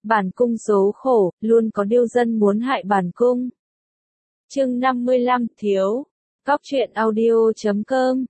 Bản cung số khổ, luôn có điêu dân muốn hại bản cung. Chương 55 thiếu. Cóc truyện audio.com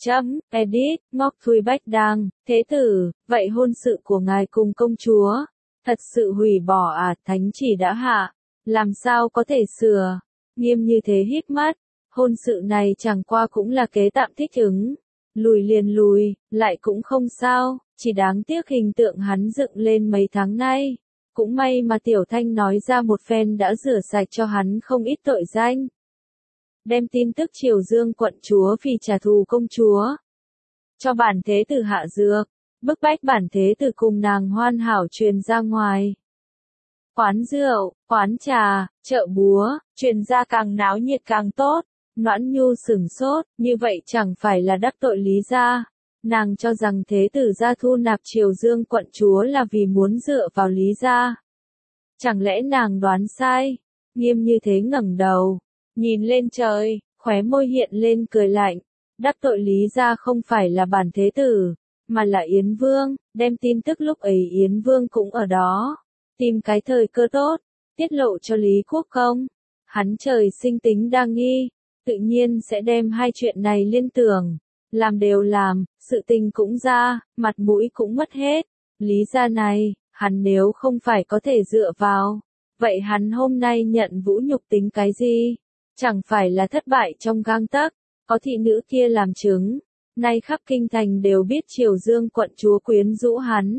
Edit, Ngọc Thùy Bách Đăng, thế tử, vậy hôn sự của ngài cùng công chúa, thật sự hủy bỏ à? Thánh chỉ đã hạ, làm sao có thể sửa? Nghiêm như thế híp mắt, hôn sự này chẳng qua cũng là kế tạm thích ứng, lùi liền lùi, lại cũng không sao, chỉ đáng tiếc hình tượng hắn dựng lên mấy tháng nay. Cũng may mà Tiểu Thanh nói ra một phen đã rửa sạch cho hắn không ít tội danh. Đem tin tức Triều Dương quận chúa vì trả thù công chúa, cho bản thế tử hạ dược, bức bách bản thế tử cùng nàng hoàn hảo truyền ra ngoài. Quán rượu, quán trà, chợ búa, truyền ra càng náo nhiệt càng tốt. Noãn Nhu sửng sốt, như vậy chẳng phải là đắc tội Lý gia. Nàng cho rằng thế tử gia thu nạp Triều Dương quận chúa là vì muốn dựa vào Lý gia. Chẳng lẽ nàng đoán sai? Nghiêm như thế ngẩng đầu, nhìn lên trời, khóe môi hiện lên cười lạnh. Đắc tội Lý gia không phải là bản thế tử, mà là Yến Vương. Đem tin tức lúc ấy Yến Vương cũng ở đó, tìm cái thời cơ tốt, tiết lộ cho Lý Quốc Công. Hắn trời sinh tính đa nghi, tự nhiên sẽ đem hai chuyện này liên tưởng. Làm đều làm, sự tình cũng ra, mặt mũi cũng mất hết. Lý gia này, hắn nếu không phải có thể dựa vào, vậy hắn hôm nay nhận vũ nhục tính cái gì? Chẳng phải là thất bại trong gang tấc, có thị nữ kia làm chứng. Nay khắp kinh thành đều biết Triều Dương quận chúa quyến rũ hắn.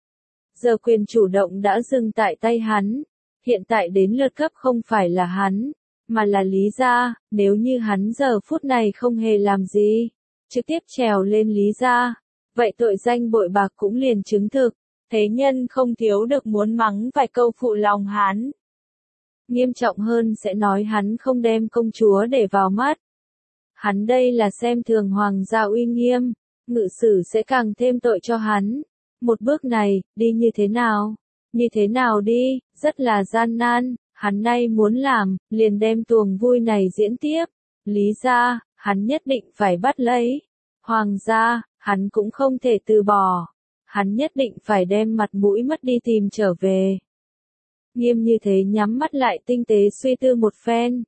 Giờ quyền chủ động đã dừng tại tay hắn. Hiện tại đến lượt cấp không phải là hắn, mà là Lý gia. Nếu như hắn giờ phút này không hề làm gì, trực tiếp trèo lên Lý gia, vậy tội danh bội bạc cũng liền chứng thực. Thế nhân không thiếu được muốn mắng vài câu phụ lòng hắn. Nghiêm trọng hơn sẽ nói hắn không đem công chúa để vào mắt. Hắn đây là xem thường hoàng gia uy nghiêm, ngự sử sẽ càng thêm tội cho hắn. Một bước này, đi như thế nào? Như thế nào đi, rất là gian nan, hắn nay muốn làm, liền đem tuồng vui này diễn tiếp. Lý gia, hắn nhất định phải bắt lấy. Hoàng gia, hắn cũng không thể từ bỏ. Hắn nhất định phải đem mặt mũi mất đi tìm trở về. Nghiêm như thế nhắm mắt lại tinh tế suy tư một phen.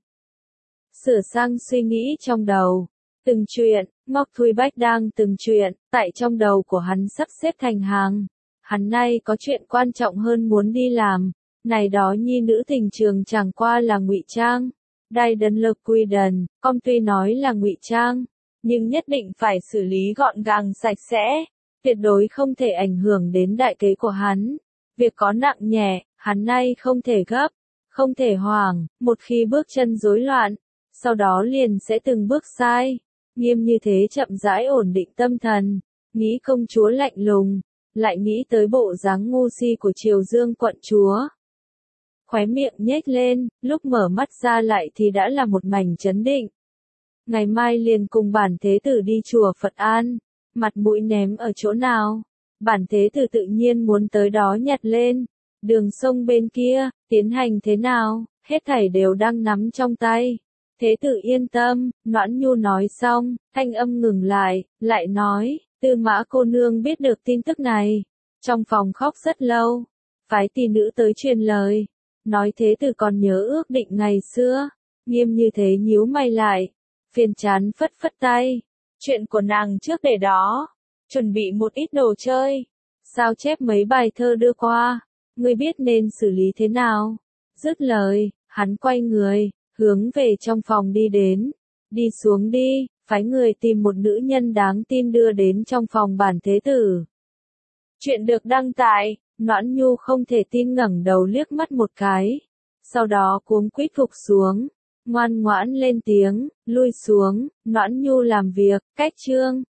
Sửa sang suy nghĩ trong đầu. Từng chuyện, Ngọc Thùy Bách đang từng chuyện, tại trong đầu của hắn sắp xếp thành hàng. Hắn nay có chuyện quan trọng hơn muốn đi làm. Này đó nhi nữ tình trường chẳng qua là ngụy trang. Đai đần lực quy đần, con tuy nói là ngụy trang, nhưng nhất định phải xử lý gọn gàng sạch sẽ. Tuyệt đối không thể ảnh hưởng đến đại kế của hắn. Việc có nặng nhẹ, hắn nay không thể gấp, không thể hoảng, một khi bước chân rối loạn, sau đó liền sẽ từng bước sai. Nghiêm như thế chậm rãi ổn định tâm thần, nghĩ công chúa lạnh lùng, lại nghĩ tới bộ dáng ngu si của Triều Dương quận chúa. Khóe miệng nhếch lên, lúc mở mắt ra lại thì đã là một mảnh chấn định. Ngày mai liền cùng bản thế tử đi chùa Phật An. Mặt mũi ném ở chỗ nào? Bản thế tử tự nhiên muốn tới đó nhặt lên. Đường sông bên kia, tiến hành thế nào, hết thảy đều đang nắm trong tay. Thế tử yên tâm, Noãn Nhu nói xong, thanh âm ngừng lại nói, Tư Mã cô nương biết được tin tức này. Trong phòng khóc rất lâu, phái tỷ nữ tới truyền lời. Nói thế tử còn nhớ ước định ngày xưa. Nghiêm như thế nhíu mày lại, phiền chán phất phất tay. Chuyện của nàng trước để đó, chuẩn bị một ít đồ chơi, sao chép mấy bài thơ đưa qua, ngươi biết nên xử lý thế nào. Dứt lời, hắn quay người, hướng về trong phòng đi đến. Đi xuống đi, phái người tìm một nữ nhân đáng tin đưa đến trong phòng bản thế tử. Chuyện được đăng tại, Noãn Nhu không thể tin ngẩng đầu liếc mắt một cái. Sau đó cuống quýt phục xuống. Ngoan ngoãn lên tiếng, lui xuống, Noãn Nhu làm việc, cách chương.